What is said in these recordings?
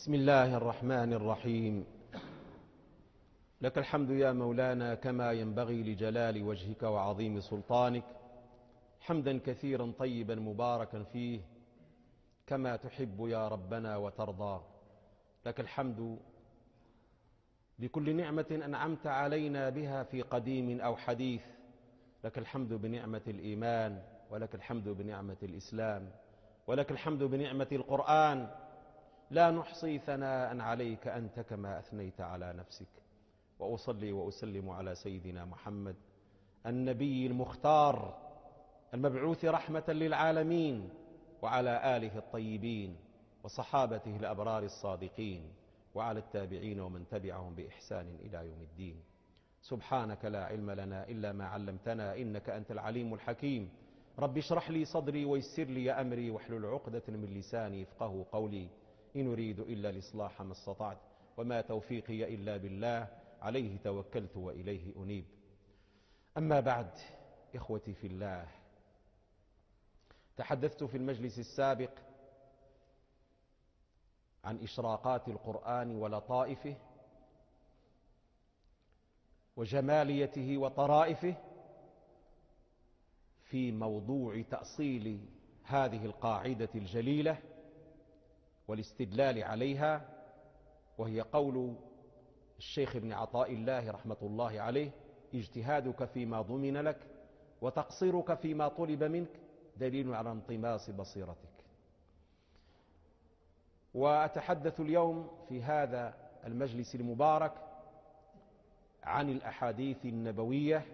بسم الله الرحمن الرحيم. لك الحمد يا مولانا كما ينبغي لجلال وجهك وعظيم سلطانك، حمدا كثيرا طيبا مباركا فيه كما تحب يا ربنا وترضى. لك الحمد بكل نعمة أنعمت علينا بها في قديم أو حديث. لك الحمد بنعمة الإيمان، ولك الحمد بنعمة الإسلام، ولك الحمد بنعمة القرآن. لا نحصي ثناء عليك أنت كما أثنيت على نفسك. وأصلي وأسلم على سيدنا محمد النبي المختار المبعوث رحمة للعالمين، وعلى آله الطيبين وصحابته الأبرار الصادقين، وعلى التابعين ومن تبعهم بإحسان إلى يوم الدين. سبحانك لا علم لنا إلا ما علمتنا إنك أنت العليم الحكيم. رب اشرح لي صدري ويسر لي أمري واحلل عقدة من لساني يفقهوا قولي. إن أريد إلا الإصلاح ما استطعت، وما توفيقي إلا بالله، عليه توكلت وإليه أنيب. أما بعد، إخوتي في الله، تحدثت في المجلس السابق عن إشراقات القرآن ولطائفه وجماليته وطرائفه في موضوع تأصيل هذه القاعدة الجليلة والاستدلال عليها، وهي قول الشيخ ابن عطاء الله رحمة الله عليه: اجتهادك فيما ضمن لك وتقصيرك فيما طلب منك دليل على انطماس بصيرتك. وأتحدث اليوم في هذا المجلس المبارك عن الأحاديث النبوية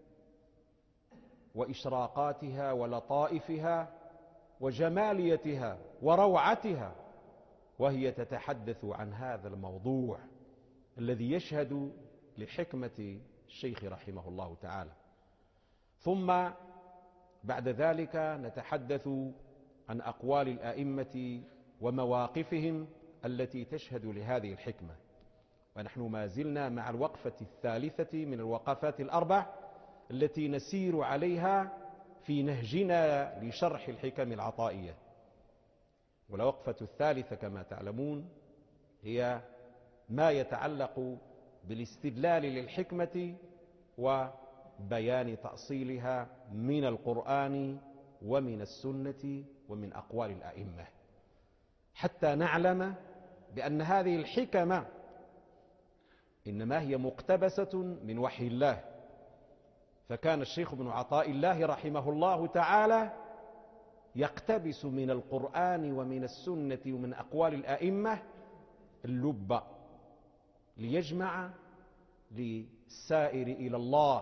وإشراقاتها ولطائفها وجماليتها وروعتها، وهي تتحدث عن هذا الموضوع الذي يشهد لحكمة الشيخ رحمه الله تعالى. ثم بعد ذلك نتحدث عن أقوال الآئمة ومواقفهم التي تشهد لهذه الحكمة. ونحن ما زلنا مع الوقفة الثالثة من الوقفات الأربع التي نسير عليها في نهجنا لشرح الحكم العطائية. والوقفة الثالثة كما تعلمون هي ما يتعلق بالاستدلال للحكمة وبيان تأصيلها من القرآن ومن السنة ومن أقوال الأئمة، حتى نعلم بأن هذه الحكمة إنما هي مقتبسة من وحي الله. فكان الشيخ ابن عطاء الله رحمه الله تعالى يقتبس من القرآن ومن السنة ومن أقوال الأئمة اللب ليجمع للسائر إلى الله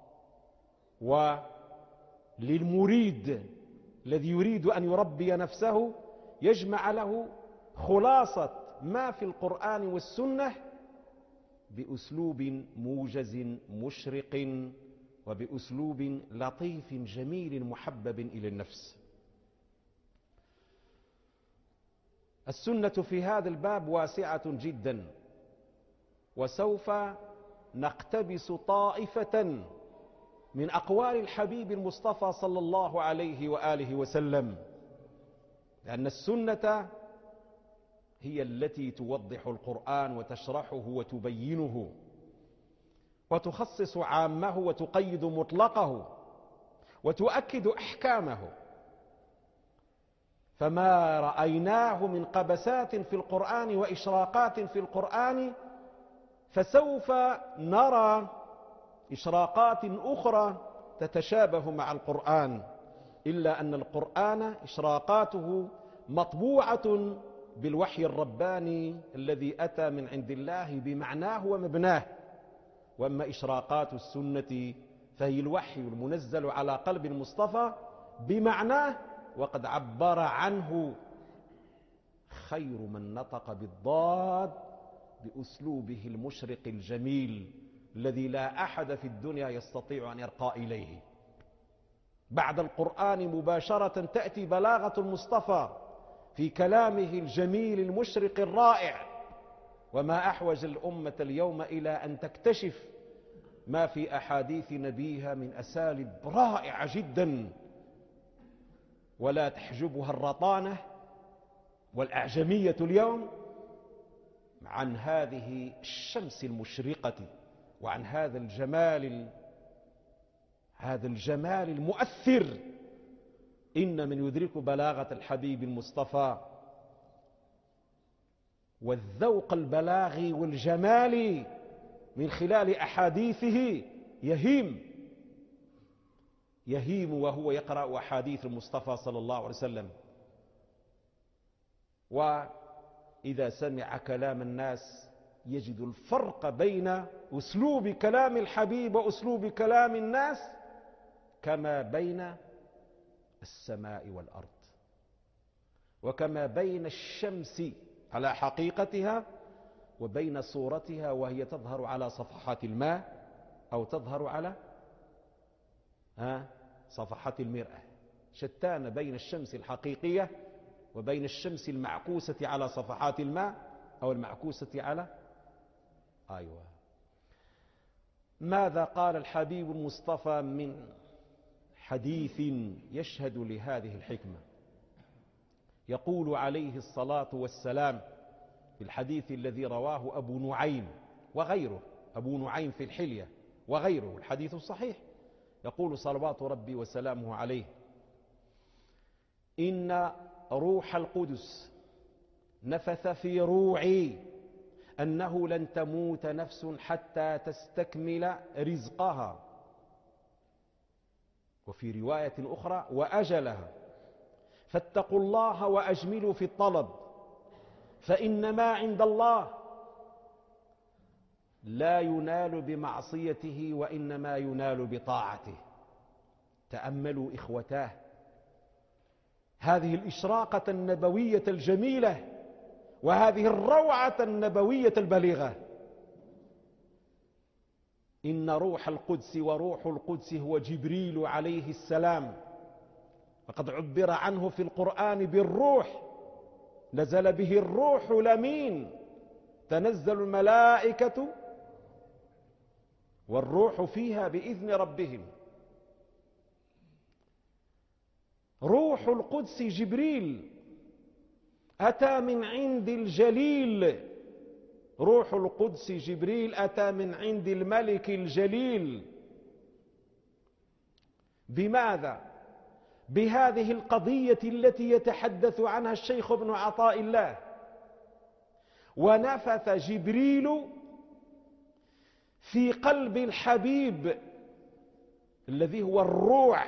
وللمريد الذي يريد أن يربي نفسه، يجمع له خلاصة ما في القرآن والسنة بأسلوب موجز مشرق وبأسلوب لطيف جميل محبب إلى النفس. السنة في هذا الباب واسعة جدا، وسوف نقتبس طائفة من أقوال الحبيب المصطفى صلى الله عليه وآله وسلم، لأن السنة هي التي توضح القرآن وتشرحه وتبينه وتخصص عامه وتقيد مطلقه وتؤكد أحكامه. فما رأيناه من قبسات في القرآن وإشراقات في القرآن فسوف نرى إشراقات أخرى تتشابه مع القرآن، إلا أن القرآن إشراقاته مطبوعة بالوحي الرباني الذي أتى من عند الله بمعناه ومبناه. وأما إشراقات السنة فهي الوحي المنزل على قلب المصطفى بمعناه، وقد عبر عنه خير من نطق بالضاد بأسلوبه المشرق الجميل الذي لا أحد في الدنيا يستطيع أن يرقى إليه. بعد القرآن مباشرة تأتي بلاغة المصطفى في كلامه الجميل المشرق الرائع. وما أحوج الأمة اليوم إلى أن تكتشف ما في أحاديث نبيها من أساليب رائعة جدا ولا تحجبها الرطانة والأعجمية اليوم، عن هذه الشمس المشرقة وعن هذا الجمال المؤثر. إن من يدرك بلاغة الحبيب المصطفى والذوق البلاغي والجمالي من خلال أحاديثه يهيم وهو يقرأ أحاديث المصطفى صلى الله عليه وسلم. وإذا سمع كلام الناس يجد الفرق بين أسلوب كلام الحبيب وأسلوب كلام الناس كما بين السماء والأرض، وكما بين الشمس على حقيقتها وبين صورتها وهي تظهر على صفحات الماء أو تظهر على صفحات المرآة. شتان بين الشمس الحقيقية وبين الشمس المعكوسة على صفحات الماء أو المعكوسة على ماذا قال الحبيب المصطفى من حديث يشهد لهذه الحكمة؟ يقول عليه الصلاة والسلام في الحديث الذي رواه أبو نعيم وغيره، أبو نعيم في الحلية وغيره، الحديث الصحيح، يقول صلوات ربي وسلامه عليه: إن روح القدس نفث في روعي أنه لن تموت نفس حتى تستكمل رزقها، وفي رواية أخرى وأجلها، فاتقوا الله وأجملوا في الطلب، فإن ما عند الله لا ينال بمعصيته وإنما ينال بطاعته. تأملوا إخوتاه هذه الإشراقة النبوية الجميلة وهذه الروعة النبوية البليغة. إن روح القدس، وروح القدس هو جبريل عليه السلام، فقد عبر عنه في القرآن بالروح، نزل به الروح الأمين، تنزل الملائكة والروح فيها بإذن ربهم. روح القدس جبريل أتى من عند الجليل، روح القدس جبريل أتى من عند الملك الجليل. بماذا؟ بهذه القضية التي يتحدث عنها الشيخ ابن عطاء الله: ونفث جبريل في قلب الحبيب الذي هو الروع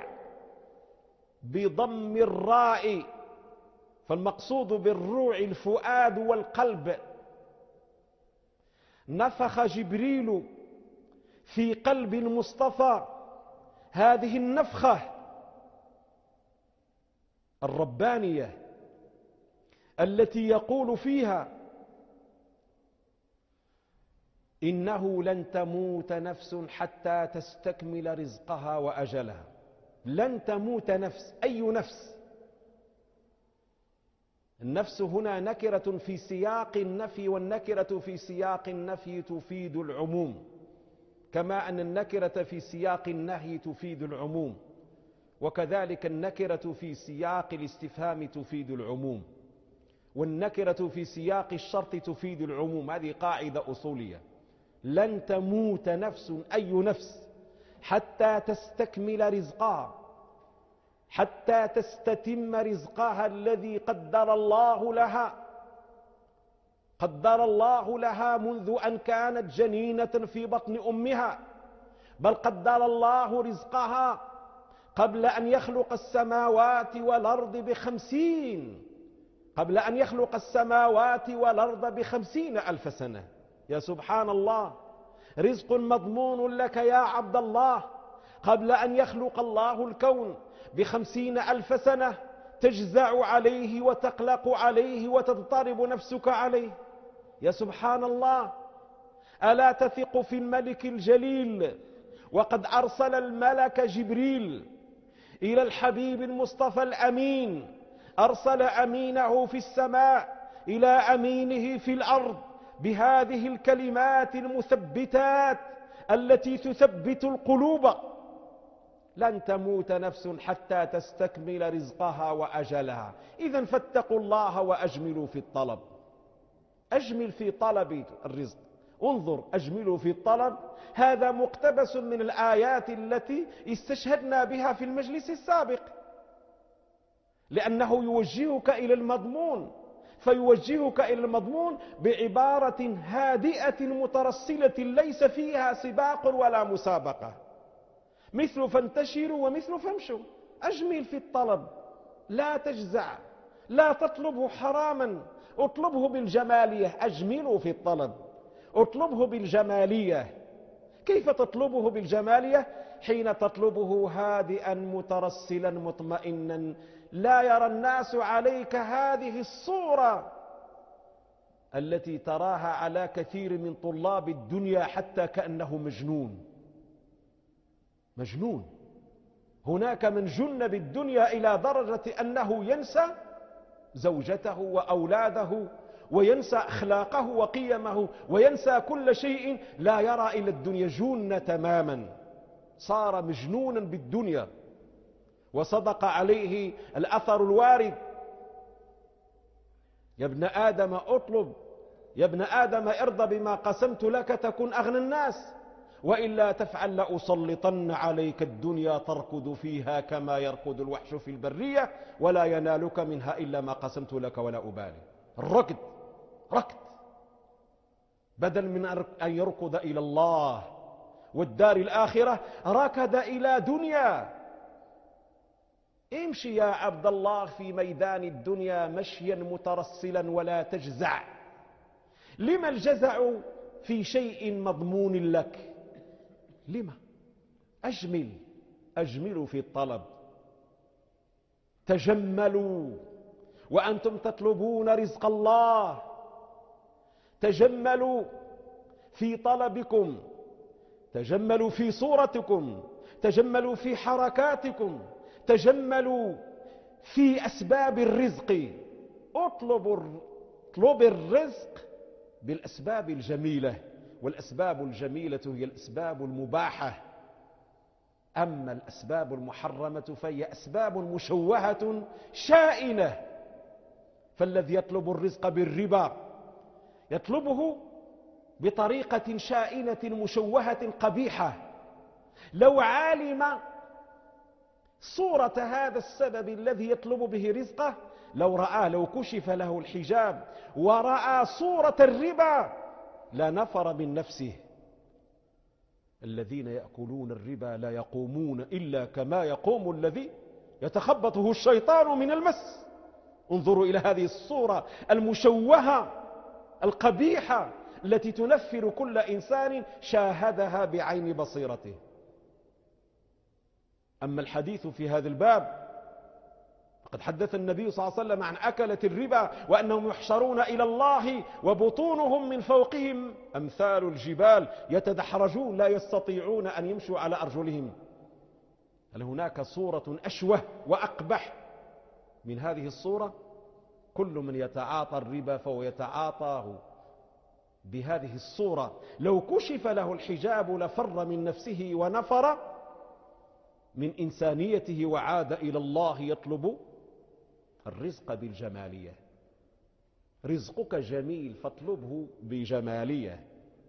بضم الراء، فالمقصود بالروع الفؤاد والقلب. نفخ جبريل في قلب المصطفى هذه النفخة الربانية التي يقول فيها: إنه لن تموت نفس حتى تستكمل رزقها وأجلها. لن تموت نفس. أي نفس؟ النفس هنا نكرة في سياق النفي، والنكرة في سياق النفي تفيد العموم، كما أن النكرة في سياق النهي تفيد العموم، وكذلك النكرة في سياق الاستفهام تفيد العموم، والنكرة في سياق الشرط تفيد العموم. هذه قاعدة أصولية. لن تموت نفس، أي نفس، حتى تستكمل رزقها، حتى تستتم رزقها الذي قدر الله لها. قدر الله لها منذ أن كانت جنينة في بطن أمها، بل قدر الله رزقها قبل أن يخلق السماوات والأرض ب50، قبل أن يخلق السماوات والأرض ب50 ألف سنة. يا سبحان الله، رزق مضمون لك يا عبد الله قبل أن يخلق الله الكون ب50 ألف سنة، تجزع عليه وتقلق عليه وتضطرب نفسك عليه. يا سبحان الله، ألا تثق في الملك الجليل وقد أرسل الملك جبريل إلى الحبيب المصطفى الأمين، أرسل أمينه في السماء إلى أمينه في الأرض بهذه الكلمات المثبتات التي تثبت القلوب: لن تموت نفس حتى تستكمل رزقها وأجلها. إذن فاتقوا الله وأجملوا في الطلب. أجمل في طلب الرزق. انظر، أجملوا في الطلب، هذا مقتبس من الآيات التي استشهدنا بها في المجلس السابق، لأنه يوجهك إلى المضمون، فيوجهك إلى المضمون بعبارة هادئة مترسلة ليس فيها سباق ولا مسابقة، مثل فانتشروا ومثل فامشوا. أجمل في الطلب، لا تجزع، لا تطلبه حراما، اطلبه بالجمالية. أجملوا في الطلب، اطلبه بالجمالية. كيف تطلبه بالجمالية؟ حين تطلبه هادئا مترسلا مطمئنا، لا يرى الناس عليك هذه الصورة التي تراها على كثير من طلاب الدنيا، حتى كأنه مجنون. مجنون. هناك من جن بالدنيا إلى درجة أنه ينسى زوجته وأولاده، وينسى أخلاقه وقيمه، وينسى كل شيء، لا يرى إلا الدنيا. جن تماما، صار مجنونا بالدنيا. وصدق عليه الأثر الوارد: يا ابن آدم أطلب، يا ابن آدم ارضى بما قسمت لك تكن أغنى الناس، وإلا تفعل لأسلطن عليك الدنيا تركض فيها كما يركض الوحش في البرية، ولا ينالك منها إلا ما قسمت لك ولا أبالي. الركض، ركض، بدل من أن يركض إلى الله والدار الآخرة ركض إلى دنيا. امشي يا عبد الله في ميدان الدنيا مشيا مترسلا ولا تجزع. لما الجزع في شيء مضمون لك؟ لما؟ أجمل، أجملوا في الطلب. تجملوا وأنتم تطلبون رزق الله، تجملوا في طلبكم، تجملوا في صورتكم، تجملوا في حركاتكم، تجملوا في أسباب الرزق. اطلب الرزق بالأسباب الجميلة، والأسباب الجميلة هي الأسباب المباحة. أما الأسباب المحرمة فهي أسباب مشوهة شائنة. فالذي يطلب الرزق بالربا يطلبه بطريقة شائنة مشوهة قبيحة. لو علم صورة هذا السبب الذي يطلب به رزقه، لو كشف له الحجاب ورأى صورة الربا لنفر من نفسه. الذين يأكلون الربا لا يقومون إلا كما يقوم الذي يتخبطه الشيطان من المس. انظروا إلى هذه الصورة المشوهة القبيحة التي تنفر كل إنسان شاهدها بعين بصيرته. أما الحديث في هذا الباب فقد حدث النبي صلى الله عليه وسلم عن أكلة الربا وأنهم يحشرون إلى الله وبطونهم من فوقهم أمثال الجبال يتدحرجون لا يستطيعون أن يمشوا على أرجلهم. هل هناك صورة أشوه وأقبح من هذه الصورة؟ كل من يتعاطى الربا فهو يتعاطاه بهذه الصورة. لو كشف له الحجاب لفر من نفسه ونفر من إنسانيته وعاد إلى الله يطلب الرزق بالجمالية. رزقك جميل فاطلبه بجمالية،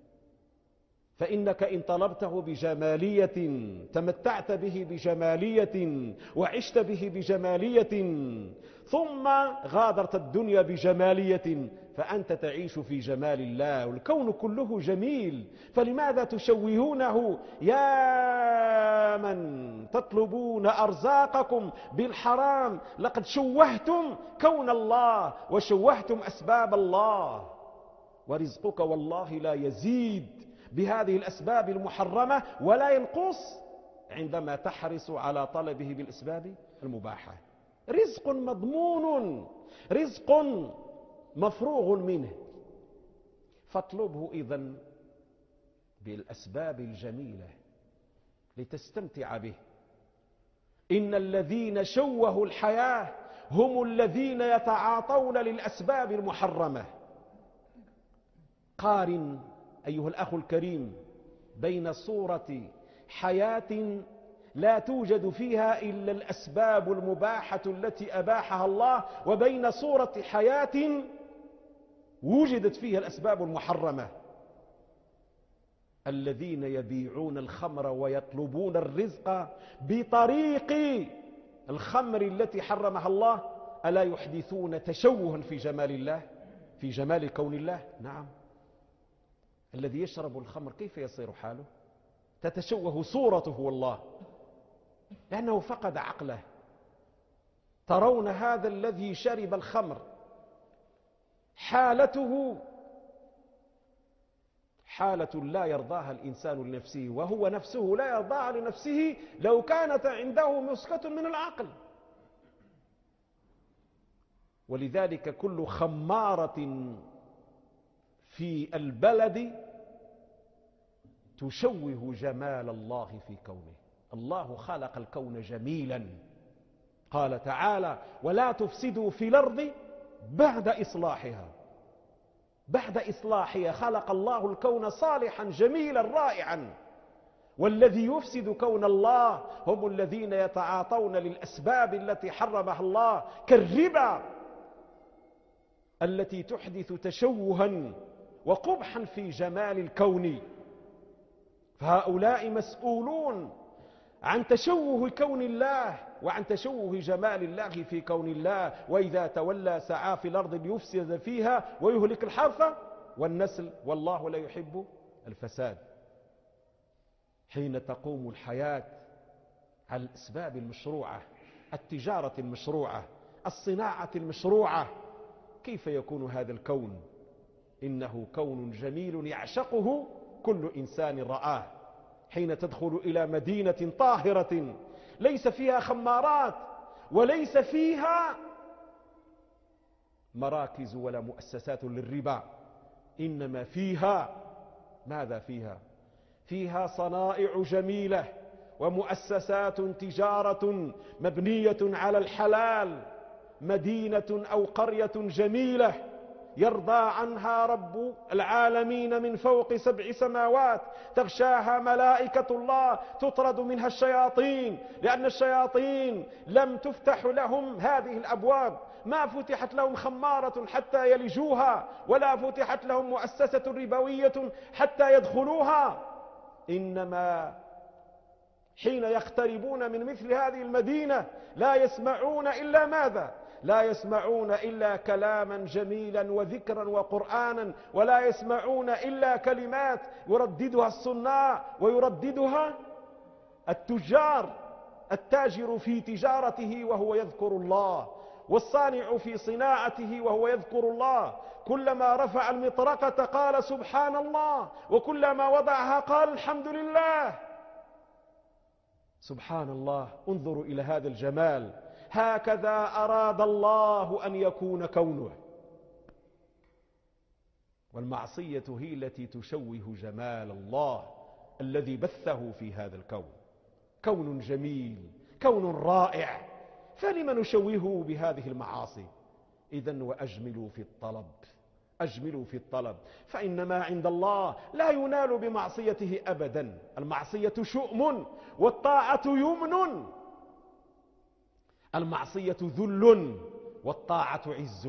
فإنك إن طلبته بجمالية تمتعت به بجمالية وعشت به بجمالية ثم غادرت الدنيا بجمالية، فأنت تعيش في جمال الله، والكون كله جميل، فلماذا تشوهونه يا من تطلبون أرزاقكم بالحرام؟ لقد شوهتم كون الله وشوهتم أسباب الله. ورزقك والله لا يزيد بهذه الأسباب المحرمة ولا ينقص عندما تحرص على طلبه بالأسباب المباحة. رزق مضمون، رزق مفروغ منه، فاطلبه إذن بالأسباب الجميلة لتستمتع به. إن الذين شوهوا الحياة هم الذين يتعاطون للأسباب المحرمة. قارن أيها الأخ الكريم بين صورة حياة لا توجد فيها إلا الأسباب المباحة التي أباحها الله، وبين صورة حياة وجدت فيها الأسباب المحرمة. الذين يبيعون الخمر ويطلبون الرزق بطريق الخمر التي حرمها الله ألا يحدثون تشوها في جمال الله، في جمال كون الله؟ نعم. الذي يشرب الخمر كيف يصير حاله؟ تتشوه صورته والله، لأنه فقد عقله. ترون هذا الذي شرب الخمر حالته حالة لا يرضاها الإنسان لنفسه، وهو نفسه لا يرضاها لنفسه لو كانت عنده مسكة من العقل. ولذلك كل خمارة في البلد تشوه جمال الله في كونه. الله خلق الكون جميلا، قال تعالى: ولا تفسدوا في الأرض بعد إصلاحها. بعد إصلاحها خلق الله الكون صالحا جميلا رائعا. والذي يفسد كون الله هم الذين يتعاطون للأسباب التي حرمها الله، كالربا التي تحدث تشوها وقبحا في جمال الكون. فهؤلاء مسؤولون عن تشوه كون الله وعن تشوه جمال الله في كون الله. وإذا تولى سعى في الأرض ليفسد فيها ويهلك الحرث والنسل والله لا يحب الفساد. حين تقوم الحياة على الأسباب المشروعة، التجارة المشروعة، الصناعة المشروعة، كيف يكون هذا الكون؟ إنه كون جميل يعشقه كل إنسان رآه. حين تدخل إلى مدينة طاهرة ليس فيها خمارات وليس فيها مراكز ولا مؤسسات للربا، إنما فيها ماذا؟ فيها صنائع جميلة ومؤسسات تجارة مبنية على الحلال، مدينة أو قرية جميلة يرضى عنها رب العالمين من فوق 7 سماوات، تغشاها ملائكة الله، تطرد منها الشياطين، لأن الشياطين لم تفتح لهم هذه الأبواب، ما فتحت لهم خمارة حتى يلجوها، ولا فتحت لهم مؤسسة ربوية حتى يدخلوها. إنما حين يقتربون من مثل هذه المدينة لا يسمعون إلا ماذا؟ لا يسمعون إلا كلاما جميلا وذكرا وقرآنا، ولا يسمعون إلا كلمات يرددها الصناع ويرددها التجار. التاجر في تجارته وهو يذكر الله، والصانع في صناعته وهو يذكر الله. كلما رفع المطرقة قال سبحان الله، وكلما وضعها قال الحمد لله. سبحان الله، انظروا إلى هذا الجمال. هكذا أراد الله أن يكون كونه. والمعصية هي التي تشوه جمال الله الذي بثه في هذا الكون. كون جميل، كون رائع، فلم نشوهه بهذه المعاصي؟ إذن وأجملوا في الطلب، أجملوا في الطلب، فإن ما عند الله لا ينال بمعصيته أبدا. المعصية شؤم والطاعة يمن، المعصية ذل والطاعة عز.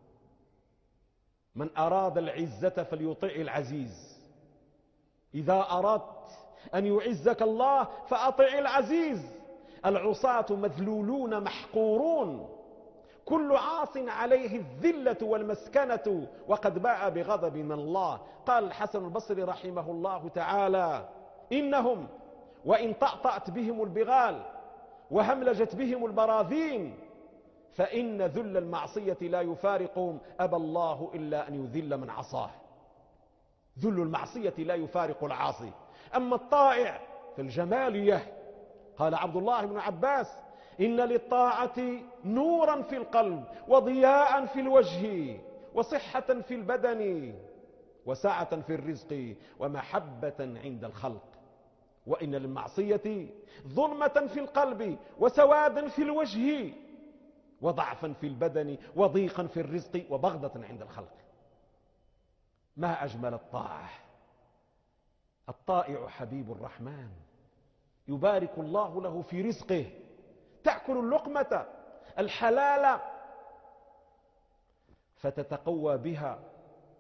من أراد العزة فليطع العزيز. إذا أردت أن يعزك الله فأطع العزيز. العصاة مذلولون محقورون، كل عاص عليه الذلة والمسكنة وقد باء بغضب من الله. قال الحسن البصري رحمه الله تعالى: إنهم وإن طأطأت بهم البغال وهملجت بهم البراذين فإن ذل المعصية لا يفارقهم، أبى الله إلا أن يذل من عصاه. ذل المعصية لا يفارق العاصي. أما الطائع فالجمالية، قال عبد الله بن عباس: إن للطاعة نورا في القلب وضياء في الوجه وصحة في البدن وسعة في الرزق ومحبة عند الخلق. وإن للمعصية ظلمة في القلب وسوادا في الوجه وضعفا في البدن وضيقا في الرزق وبغضة عند الخلق. ما أجمل الطاعة. الطائع حبيب الرحمن، يبارك الله له في رزقه، تأكل اللقمة الحلال فتتقوى بها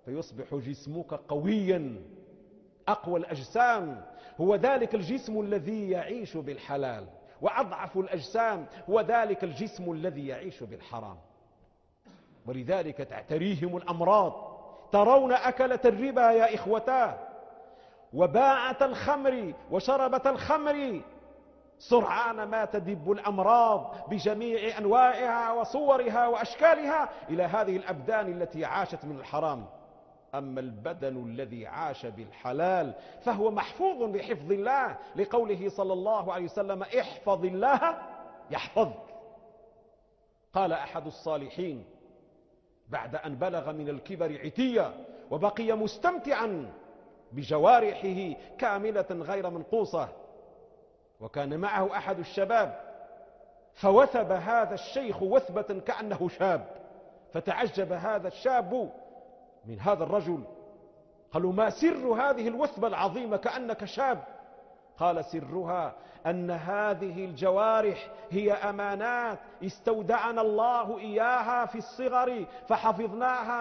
فيصبح جسمك قويا أقوى الأجسام هو ذلك الجسم الذي يعيش بالحلال، وأضعف الأجسام هو ذلك الجسم الذي يعيش بالحرام. ولذلك تعتريهم الأمراض. ترون أكلة الربا يا إخوتاه وباعة الخمر وشربة الخمر سرعان ما تدب الأمراض بجميع أنواعها وصورها وأشكالها إلى هذه الأبدان التي عاشت من الحرام. أما البدن الذي عاش بالحلال فهو محفوظ بحفظ الله، لقوله صلى الله عليه وسلم: احفظ الله يحفظك. قال أحد الصالحين بعد أن بلغ من الكبر عتيا وبقي مستمتعا بجوارحه كاملة غير منقوصة، وكان معه أحد الشباب، فوثب هذا الشيخ وثبة كأنه شاب، فتعجب هذا الشاب من هذا الرجل. قالوا: ما سر هذه الوثبة العظيمة كأنك شاب؟ قال: سرها أن هذه الجوارح هي أمانات استودعنا الله إياها في الصغر فحفظناها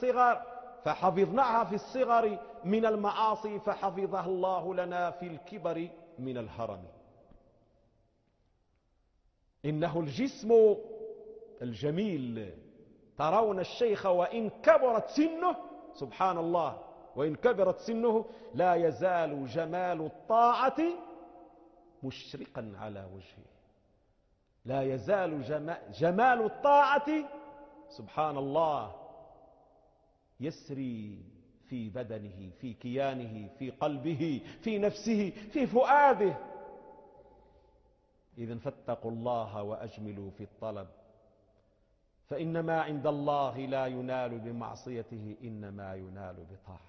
في الصغر من المعاصي فحفظها الله لنا في الكبر من الهرم. إنه الجسم الجميل. ترون الشيخ وإن كبرت سنه، سبحان الله، وإن كبرت سنه لا يزال جمال الطاعة مشرقا على وجهه، لا يزال جمال الطاعة سبحان الله يسري في بدنه، في كيانه، في قلبه، في نفسه، في فؤاده. إذن فاتقوا الله وأجملوا في الطلب، فإنما عند الله لا ينال بمعصيته، إنما ينال بطاعته.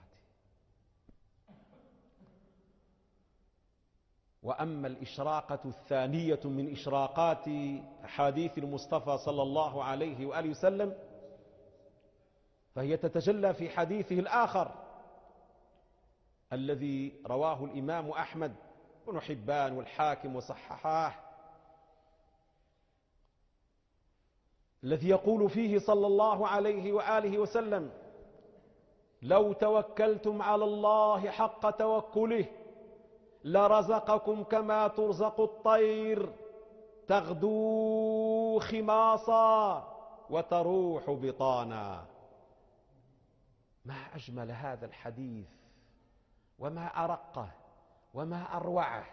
وأما الإشراقة الثانية من إشراقات أحاديث المصطفى صلى الله عليه وآله وسلم فهي تتجلى في حديثه الآخر الذي رواه الإمام أحمد بن حبان والحاكم وصححاه، الذي يقول فيه صلى الله عليه وآله وسلم: لو توكلتم على الله حق توكله لرزقكم كما ترزق الطير تغدو خماصا وتروح بطانا. ما أجمل هذا الحديث وما أرقه وما أروعه.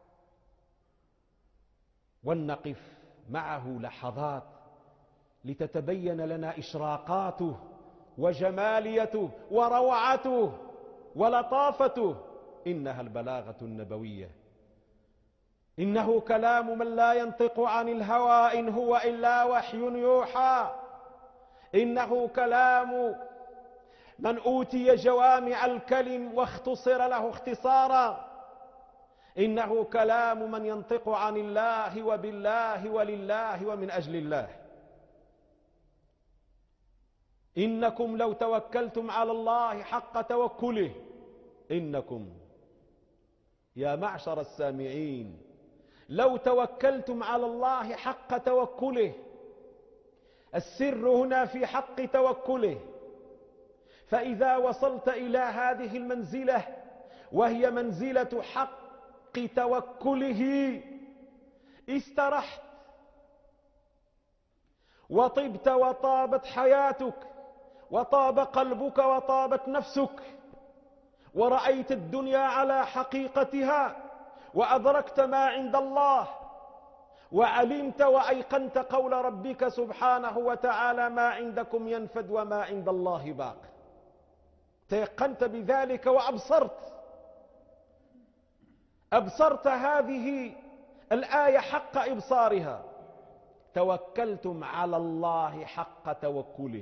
ولنقف معه لحظات لتتبين لنا إشراقاته وجماليته وروعته ولطافته. إنها البلاغة النبوية. إنه كلام من لا ينطق عن الهوى إن هو إلا وحي يوحى. إنه كلام من أوتي جوامع الكلم واختصر له اختصارا. إنه كلام من ينطق عن الله وبالله ولله ومن أجل الله. إنكم لو توكلتم على الله حق توكله، إنكم يا معشر السامعين لو توكلتم على الله حق توكله. السر هنا في حق توكله. فإذا وصلت إلى هذه المنزلة وهي منزلة حق توكله استرحت وطبت وطابت حياتك وطاب قلبك وطابت نفسك، ورأيت الدنيا على حقيقتها، وأدركت ما عند الله، وعلمت وأيقنت قول ربك سبحانه وتعالى: ما عندكم ينفد وما عند الله باق. تيقنت بذلك أبصرت هذه الآية حق إبصارها. توكلتم على الله حق توكله.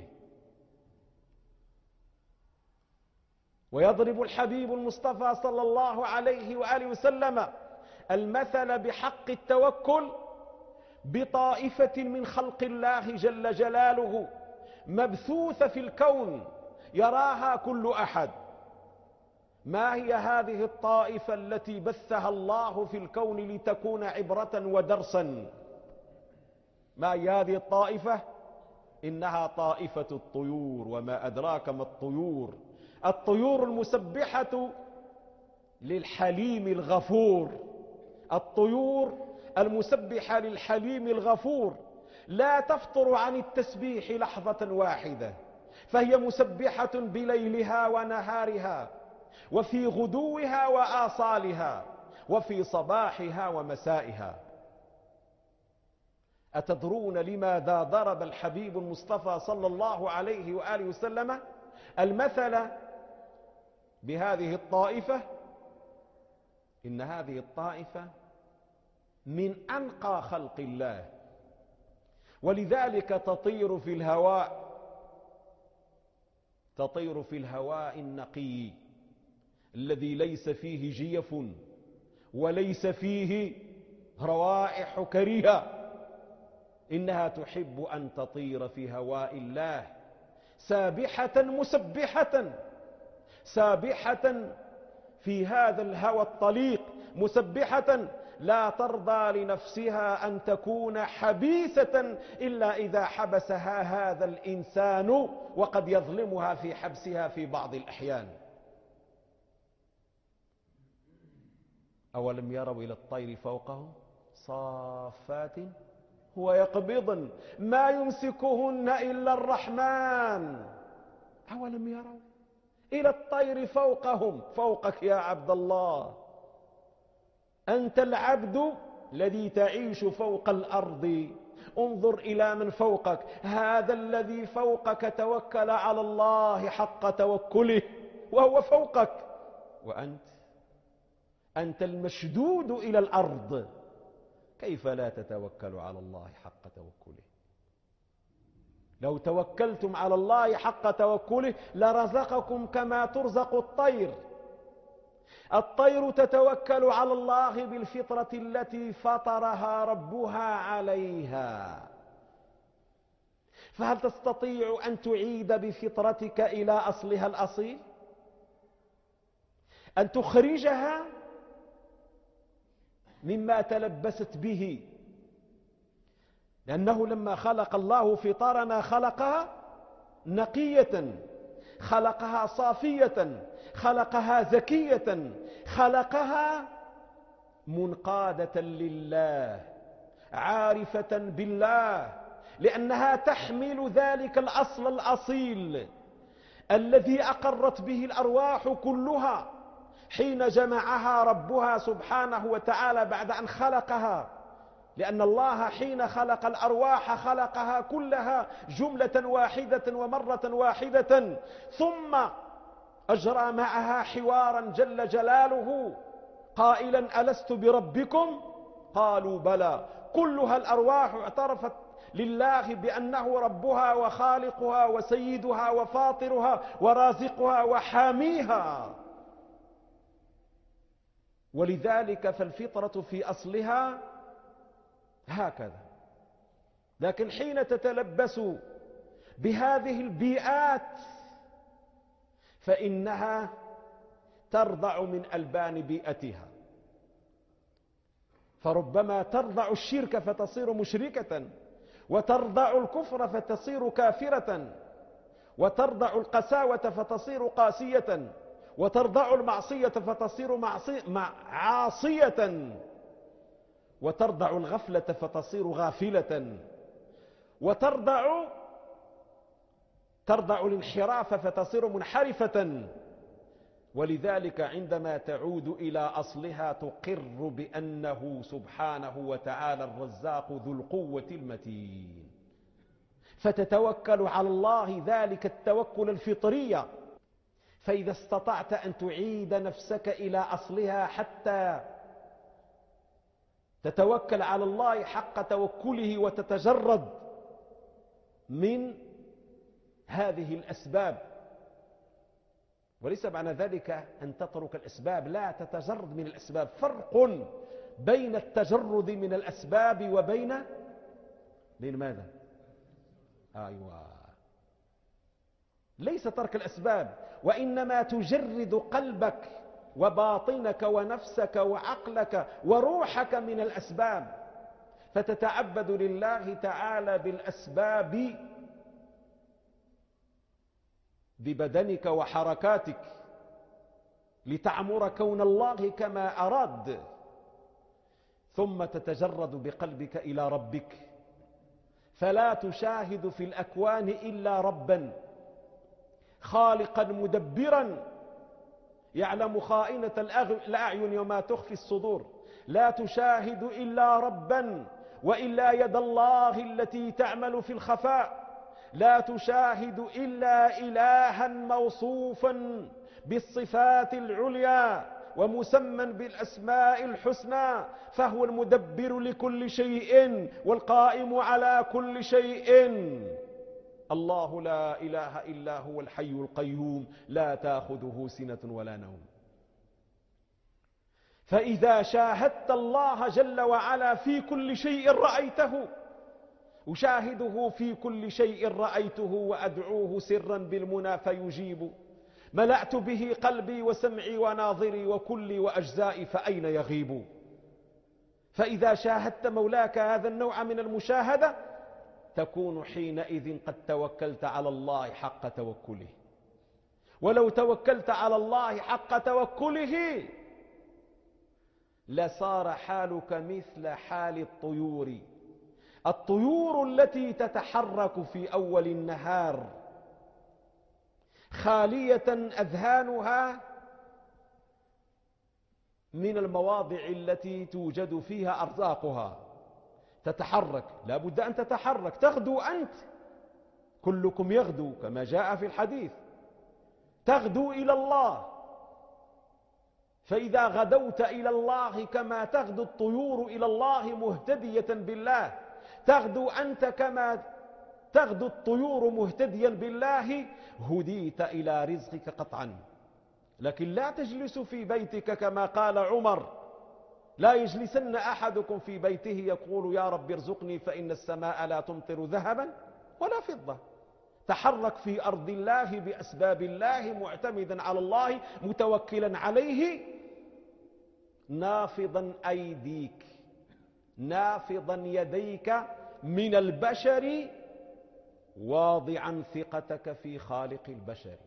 ويضرب الحبيب المصطفى صلى الله عليه وآله وسلم المثل بحق التوكل بطائفة من خلق الله جل جلاله مبثوثة في الكون يراها كل أحد. ما هي هذه الطائفة التي بثها الله في الكون لتكون عبرة ودرسا؟ ما هي هذه الطائفة؟ إنها طائفة الطيور. وما أدراك ما الطيور؟ الطيور المسبحة للحليم الغفور، الطيور المسبحة للحليم الغفور لا تفتر عن التسبيح لحظة واحدة، فهي مسبحة بليلها ونهارها، وفي غدوها وآصالها، وفي صباحها ومسائها. أتدرون لماذا ضرب الحبيب المصطفى صلى الله عليه وآله وسلم المثل بهذه الطائفة؟ إن هذه الطائفة من أنقى خلق الله، ولذلك تطير في الهواء، تطير في الهواء النقي الذي ليس فيه جيف وليس فيه روائح كريهة. إنها تحب أن تطير في هواء الله سابحة مسبحة، سابحة في هذا الهوى الطليق، مسبحة لا ترضى لنفسها أن تكون حبيسة إلا إذا حبسها هذا الإنسان، وقد يظلمها في حبسها في بعض الأحيان. أولم يروا إلى الطير فوقهم صافات ويقبضن ما يمسكهن إلا الرحمن. أولم يروا إلى الطير فوقهم، فوقك يا عبد الله، أنت العبد الذي تعيش فوق الأرض، انظر إلى من فوقك، هذا الذي فوقك توكل على الله حق توكله وهو فوقك، أنت المشدود إلى الأرض، كيف لا تتوكل على الله حق توكله؟ لو توكلتم على الله حق توكله لرزقكم كما ترزق الطير. الطير تتوكل على الله بالفطرة التي فطرها ربها عليها، فهل تستطيع أن تعيد بفطرتك إلى أصلها الأصيل؟ أن تخرجها مما تلبست به؟ لأنه لما خلق الله فطرنا خلقها نقية، خلقها صافية، خلقها زكية، خلقها منقادة لله، عارفة بالله، لأنها تحمل ذلك الأصل الأصيل الذي أقرت به الأرواح كلها حين جمعها ربها سبحانه وتعالى بعد أن خلقها. لأن الله حين خلق الأرواح خلقها كلها جملة واحدة ومرة واحدة، ثم أجرى معها حوارا جل جلاله قائلا ألست بربكم؟ قالوا بلى. كلها الأرواح اعترفت لله بأنه ربها وخالقها وسيدها وفاطرها ورازقها وحاميها. ولذلك فالفطرة في أصلها هكذا، لكن حين تتلبس بهذه البيئات فإنها ترضع من ألبان بيئتها، فربما ترضع الشرك فتصير مشركة، وترضع الكفر فتصير كافرة، وترضع القساوة فتصير قاسية، وترضع المعصية فتصير عاصية، وترضع الغفلة فتصير غافلة، وترضع الانحراف فتصير منحرفة. ولذلك عندما تعود إلى أصلها تقر بأنه سبحانه وتعالى الرزاق ذو القوة المتين، فتتوكل على الله ذلك التوكل الفطري. فإذا استطعت أن تعيد نفسك إلى أصلها حتى تتوكل على الله حق توكله وتتجرد من هذه الأسباب، وليس معنى ذلك أن تترك الأسباب، لا، تتجرد من الأسباب. فرق بين التجرد من الأسباب وبين ماذا؟ أيوة، ليس ترك الأسباب، وإنما تجرد قلبك وباطنك ونفسك وعقلك وروحك من الأسباب، فتتعبد لله تعالى بالأسباب ببدنك وحركاتك لتعمر كون الله كما أراد، ثم تتجرد بقلبك إلى ربك، فلا تشاهد في الأكوان إلا ربا خالقا مدبرا يعلم خائنة الأعين وما تخفي الصدور. لا تشاهد إلا ربا وإلا يد الله التي تعمل في الخفاء. لا تشاهد إلا إلها موصوفا بالصفات العليا ومسمى بالأسماء الحسنى، فهو المدبر لكل شيء والقائم على كل شيء. الله لا إله إلا هو الحي القيوم لا تأخذه سنة ولا نوم. فإذا شاهدت الله جل وعلا في كل شيء رأيته، أشاهده في كل شيء رأيته وأدعوه سرا بالمنى فيجيب. ملأت به قلبي وسمعي وناظري وكلي وأجزائي فأين يغيب. فإذا شاهدت مولاك هذا النوع من المشاهدة تكون حينئذ قد توكلت على الله حق توكله. ولو توكلت على الله حق توكله لصار حالك مثل حال الطيور. الطيور التي تتحرك في أول النهار خالية أذهانها من المواضع التي توجد فيها أرزاقها، تتحرك، لا بد أن تتحرك، تغدو أنت، كلكم يغدو كما جاء في الحديث، تغدو إلى الله. فإذا غدوت إلى الله كما تغدو الطيور إلى الله مهتدية بالله، تغدو أنت كما تغدو الطيور مهتديا بالله، هديت إلى رزقك قطعا. لكن لا تجلس في بيتك كما قال عمر: لا يجلسن أحدكم في بيته يقول يا رب ارزقني فإن السماء لا تمطر ذهبا ولا فضة. تحرك في أرض الله بأسباب الله، معتمدا على الله، متوكلا عليه، نافضا أيديك، نافضا يديك من البشر، واضعا ثقتك في خالق البشر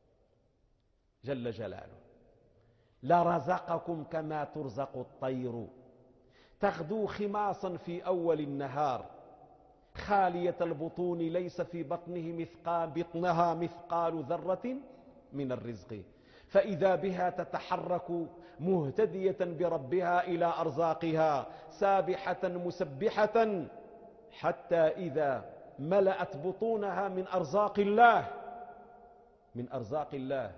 جل جلاله. لرزقكم كما ترزق الطير، تغدو خماصا في أول النهار، خالية البطون، ليس في بطنها مثقال ذرة من الرزق، فإذا بها تتحرك مهتدية بربها إلى أرزاقها، سابحة مسبحة، حتى إذا ملأت بطونها من أرزاق الله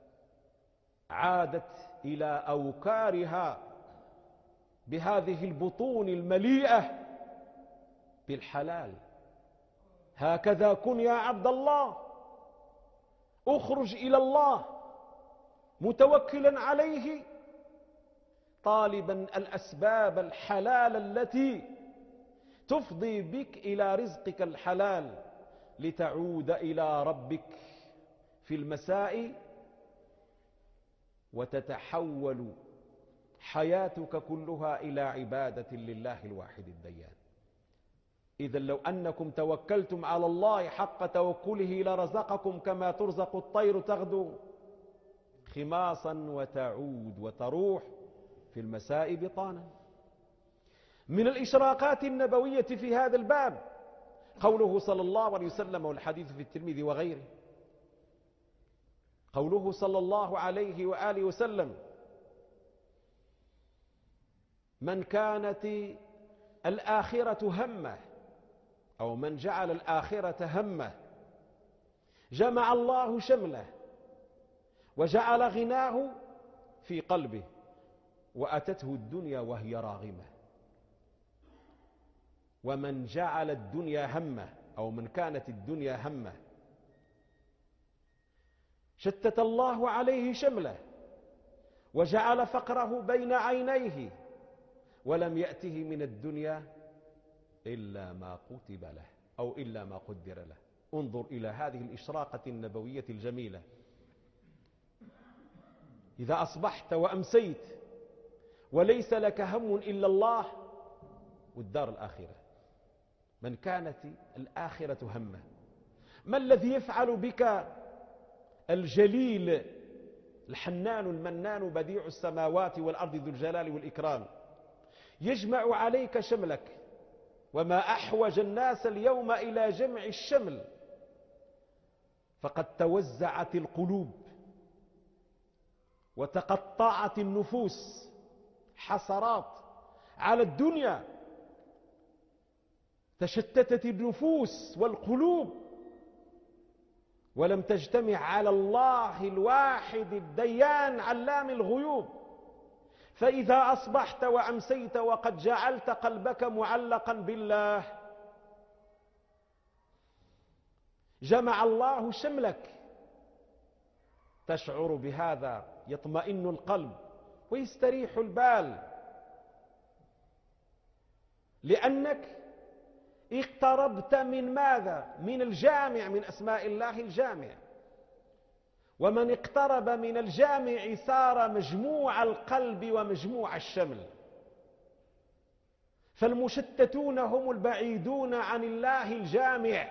عادت إلى أوكارها بهذه البطون المليئة بالحلال. هكذا كن يا عبد الله، اخرج إلى الله متوكلا عليه، طالبا الأسباب الحلال التي تفضي بك إلى رزقك الحلال، لتعود إلى ربك في المساء وتتحول حياتك كلها إلى عبادة لله الواحد الديان. إذا لو أنكم توكلتم على الله حق توكله لرزقكم كما ترزق الطير، تغدو خماصا وتعود وتروح في المساء بطانا. من الإشراقات النبوية في هذا الباب قوله صلى الله عليه وسلم، والحديث في الترمذي وغيره، قوله صلى الله عليه وآله وسلم: من كانت الآخرة همه، أو من جعل الآخرة همه جمع الله شمله وجعل غناه في قلبه وأتته الدنيا وهي راغمة. ومن جعل الدنيا همه، أو من كانت الدنيا همه، شتت الله عليه شمله وجعل فقره بين عينيه ولم يأته من الدنيا إلا ما كتب له أو إلا ما قدر له. انظر إلى هذه الإشراقة النبوية الجميلة. إذا أصبحت وأمسيت وليس لك هم إلا الله والدار الآخرة، من كانت الآخرة همه، ما الذي يفعل بك الجليل الحنان المنان بديع السماوات والأرض ذو الجلال والإكرام يجمع عليك شملك. وما أحوج الناس اليوم إلى جمع الشمل، فقد توزعت القلوب وتقطعت النفوس حسرات على الدنيا، تشتتت النفوس والقلوب ولم تجتمع على الله الواحد الديان علام الغيوب. فإذا أصبحت وأمسيت وقد جعلت قلبك معلقا بالله، جمع الله شملك، تشعر بهذا، يطمئن القلب ويستريح البال، لأنك اقتربت من ماذا؟ من الجامع، من أسماء الله الجامع. ومن اقترب من الجامع صار مجموع القلب ومجموع الشمل. فالمشتتون هم البعيدون عن الله الجامع.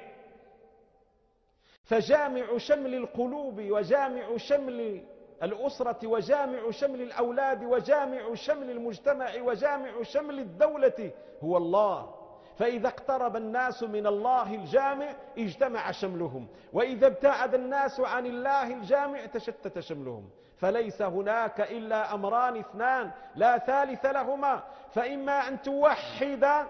فجامع شمل القلوب وجامع شمل الأسرة وجامع شمل الأولاد وجامع شمل المجتمع وجامع شمل الدولة هو الله. فإذا اقترب الناس من الله الجامع اجتمع شملهم، وإذا ابتعد الناس عن الله الجامع تشتت شملهم. فليس هناك إلا أمران اثنان لا ثالث لهما، فإما أن توحد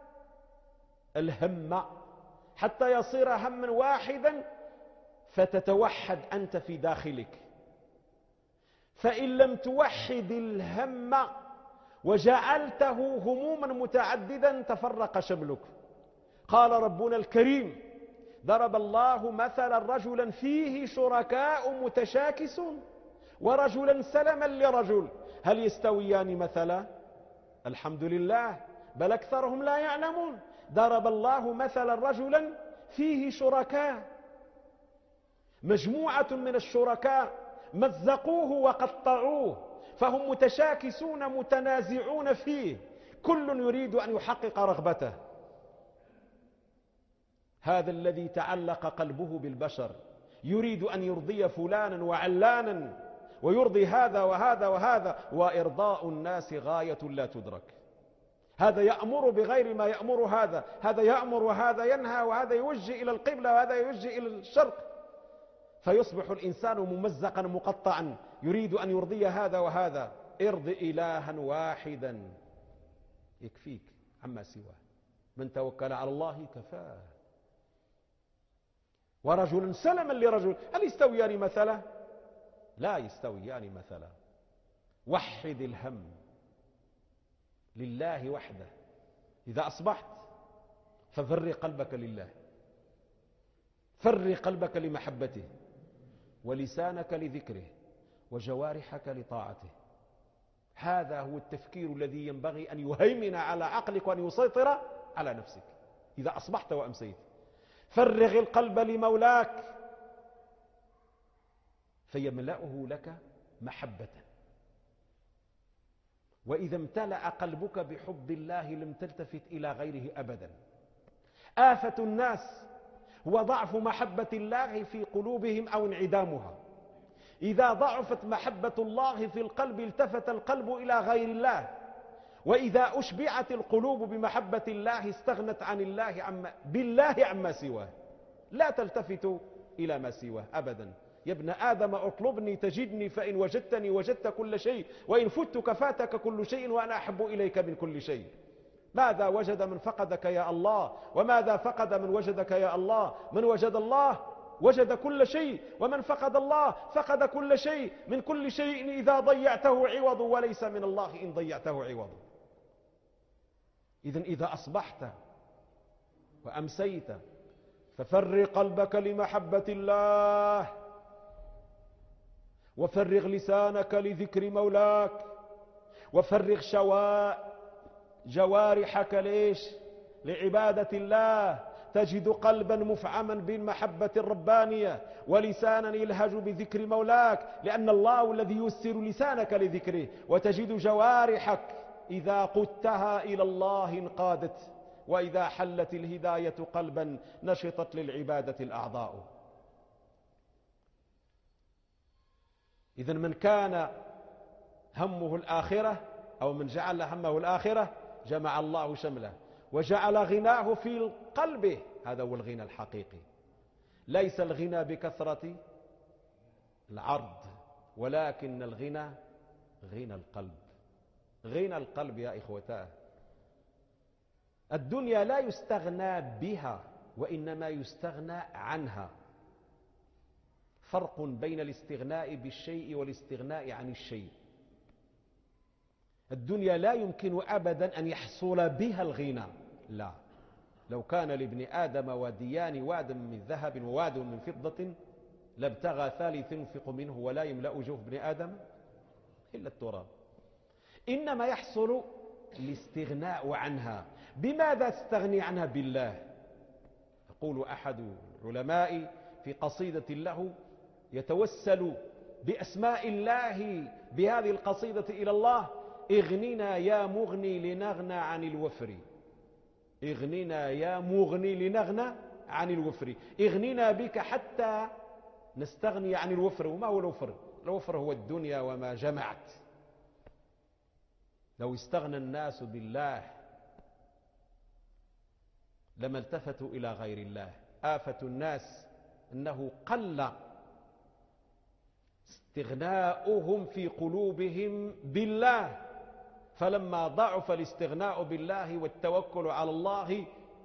الهم حتى يصير هما واحدا فتتوحد أنت في داخلك، فإن لم توحد الهم وجعلته هموما متعددا تفرق شملك. قال ربنا الكريم: ضرب الله مثلا رجلا فيه شركاء متشاكسون ورجلا سلما لرجل هل يستويان مثلا؟ الحمد لله، بل أكثرهم لا يعلمون. ضرب الله مثلا رجلا فيه شركاء، مجموعة من الشركاء مزقوه وقطعوه، فهم متشاكسون متنازعون فيه، كل يريد أن يحقق رغبته. هذا الذي تعلق قلبه بالبشر يريد أن يرضي فلانا وعلانا ويرضي هذا وهذا وهذا، وإرضاء الناس غاية لا تدرك. هذا يأمر بغير ما يأمر هذا، هذا يأمر وهذا ينهى، وهذا يوجه إلى القبلة وهذا يوجه إلى الشرق، فيصبح الإنسان ممزقا مقطعا يريد أن يرضي هذا وهذا. ارض إلها واحدا يكفيك عما سواه، من توكل على الله كفاه. ورجل سلما لرجل هل يستويان مثلا؟ لا يستويان مثلا. وحد الهم لله وحده. إذا أصبحت ففرغ قلبك لله، فرغ قلبك لمحبته، ولسانك لذكره، وجوارحك لطاعته. هذا هو التفكير الذي ينبغي أن يهيمن على عقلك وأن يسيطر على نفسك إذا أصبحت وأمسيت. فرغ القلب لمولاك فيملأه لك محبة. وإذا امتلأ قلبك بحب الله لم تلتفت إلى غيره أبدا. آفة الناس هو ضعف محبة الله في قلوبهم أو انعدامها. إذا ضعفت محبة الله في القلب التفت القلب إلى غير الله، وإذا أشبعت القلوب بمحبة الله استغنت عن الله بالله عما سواه، لا تلتفت إلى ما سواه أبدا. يا ابن آدم اطلبني تجدني، فإن وجدتني وجدت كل شيء، وإن فتك فاتك كل شيء، وأنا أحب إليك من كل شيء. ماذا وجد من فقدك يا الله؟ وماذا فقد من وجدك يا الله؟ من وجد الله وجد كل شيء، ومن فقد الله فقد كل شيء. من كل شيء إذا ضيعته عوض، وليس من الله إن ضيعته عوض. إذا أصبحت وأمسيت ففرغ قلبك لمحبة الله، وفرغ لسانك لذكر مولاك، وفرغ جوارحك لعبادة الله. تجد قلبا مفعما بالمحبة الربانية، ولسانا يلهج بذكر مولاك، لأن الله الذي يسر لسانك لذكره. وتجد جوارحك إذا قدتها إلى الله انقادت، وإذا حلت الهداية قلبا نشطت للعبادة الأعضاء. إذن من كان همه الآخرة أو من جعل همه الآخرة جمع الله شمله وجعل غناه في قلبه. هذا هو الغنى الحقيقي. ليس الغنى بكثرة العرض، ولكن الغنى غنى القلب. غنى القلب يا إخوتاه. الدنيا لا يستغنى بها، وإنما يستغنى عنها. فرق بين الاستغناء بالشيء والاستغناء عن الشيء. الدنيا لا يمكن أبدا أن يحصل بها الغنى، لا. لو كان لابن آدم واديان، واد من ذهب وواد من فضة، لابتغى ثالث ينفق منه ولا يملأ جوف ابن آدم إلا التراب. إنما يحصل الاستغناء عنها. بماذا تستغني عنها؟ بالله. يقول أحد العلماء في قصيدة له يتوسل بأسماء الله بهذه القصيدة إلى الله: اغننا يا مغني لنغنى عن الوفر. اغننا يا مغني لنغنى عن الوفر. اغننا بك حتى نستغني عن الوفر. وما هو الوفر؟ الوفر هو الدنيا وما جمعت. لو استغنى الناس بالله لما التفتوا إلى غير الله. آفة الناس أنه قل استغناؤهم في قلوبهم بالله، فلما ضعف الاستغناء بالله والتوكل على الله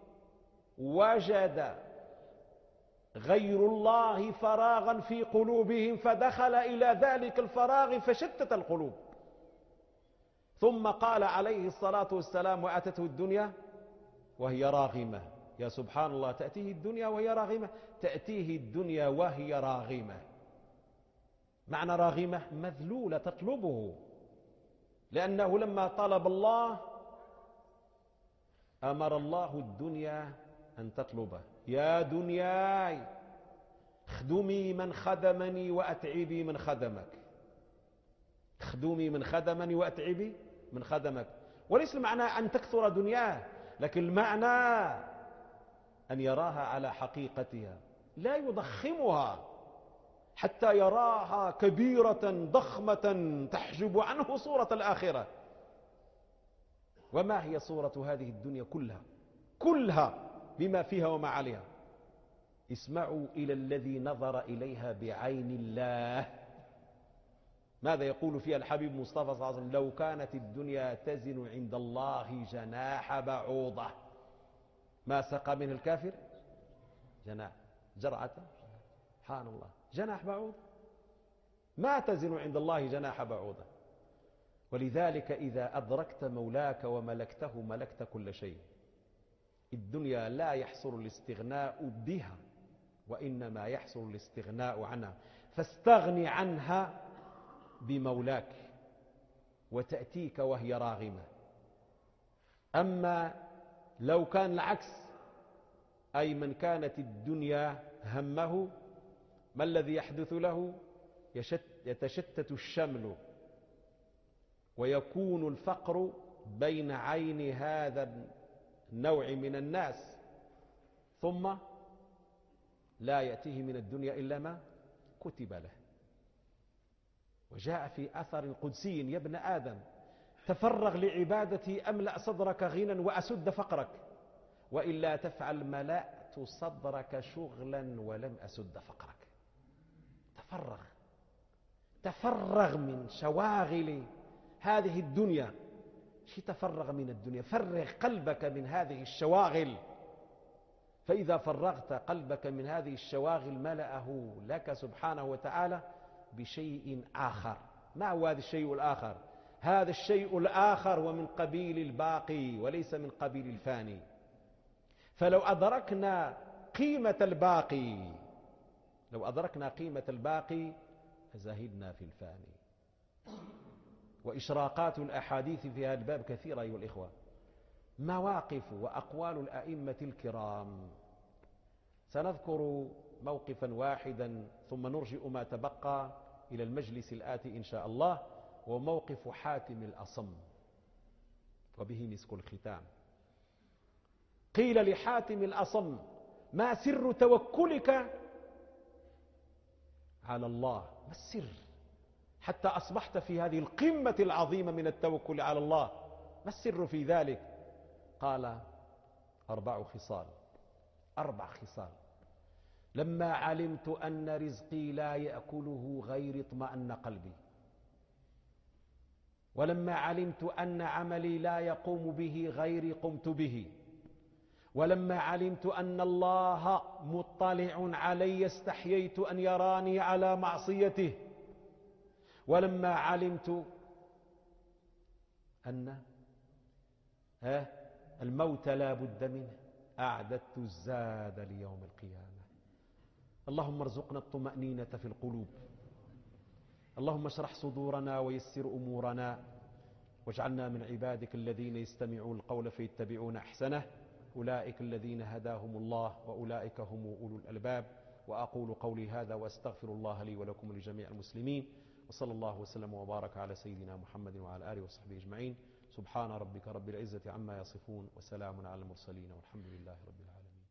وجد غير الله فراغا في قلوبهم، فدخل إلى ذلك الفراغ فشتت القلوب. ثم قال عليه الصلاة والسلام: وأتته الدنيا وهي راغمة. يا سبحان الله، تأتيه الدنيا وهي راغمة. تأتيه الدنيا وهي راغمة. معنى راغمة مذلولة تطلبه، لأنه لما طلب الله أمر الله الدنيا أن تطلبه. يا دنياي اخدمي من خدمني وأتعبي من خدمك. اخدمي من خدمني وأتعبي من خدمك. وليس المعنى أن تكثر دنياه، لكن المعنى أن يراها على حقيقتها، لا يضخمها حتى يراها كبيرة ضخمة تحجب عنه صورة الآخرة. وما هي صورة هذه الدنيا كلها بما فيها وما عليها؟ اسمعوا إلى الذي نظر إليها بعين الله. ماذا يقول فيها الحبيب مصطفى صلى الله عليه وسلم؟ لو كانت الدنيا تزن عند الله جناح بعوضة ما سقى منه الكافر جناح جرعة. سبحان الله، جناح بعوض ما تزن عند الله جناح بعوضة. ولذلك إذا أدركت مولاك وملكته ملكت كل شيء. الدنيا لا يحصل الاستغناء بها، وإنما يحصل الاستغناء عنها. فاستغني عنها بمولاك وتأتيك وهي راغمة. أما لو كان العكس، أي من كانت الدنيا همه، ما الذي يحدث له؟ يتشتت الشمل ويكون الفقر بين عين هذا النوع من الناس، ثم لا يأتيه من الدنيا إلا ما كتب له. وجاء في أثر قدسي: يا ابن آدم تفرغ لعبادتي أملأ صدرك غنى وأسد فقرك، وإلا تفعل ملأت صدرك شغلا ولم أسد فقرك. تفرغ من شواغل هذه الدنيا. تفرغ من الدنيا، فرغ قلبك من هذه الشواغل. فإذا فرغت قلبك من هذه الشواغل ملأه لك سبحانه وتعالى بشيء آخر. ما هو هذا الشيء الآخر؟ هذا الشيء الآخر ومن قبيل الباقي وليس من قبيل الفاني. فلو أدركنا قيمة الباقي فزهدنا في الفاني. وإشراقات الأحاديث في هذا الباب كثيرة أيها الإخوة. مواقف وأقوال الأئمة الكرام. سنذكر موقفا واحدا ثم نرجئ ما تبقى إلى المجلس الآتي إن شاء الله، وموقف حاتم الأصم، وبه مسك الختام. قيل لحاتم الأصم: ما سر توكلك على الله؟ ما السر؟ حتى أصبحت في هذه القمة العظيمة من التوكل على الله؟ ما السر في ذلك؟ قال 4 خصال. 4 خصال. لما علمت أن رزقي لا يأكله غيري اطمأن قلبي، ولما علمت أن عملي لا يقوم به غيري قمت به، ولما علمت أن الله مطلع علي استحييت أن يراني على معصيته، ولما علمت أن الموت لا بد منه أعددت الزاد ليوم القيامة. اللهم ارزقنا الطمأنينة في القلوب، اللهم اشرح صدورنا ويسر أمورنا، واجعلنا من عبادك الذين يستمعون القول فيتبعون أحسنه، أولئك الذين هداهم الله وأولئك هم أولو الألباب. وأقول قولي هذا وأستغفر الله لي ولكم ولجميع المسلمين، وصلى الله وسلم وبارك على سيدنا محمد وعلى آله وصحبه أجمعين. سبحان ربك رب العزة عما يصفون، وسلام على المرسلين، والحمد لله رب العالمين.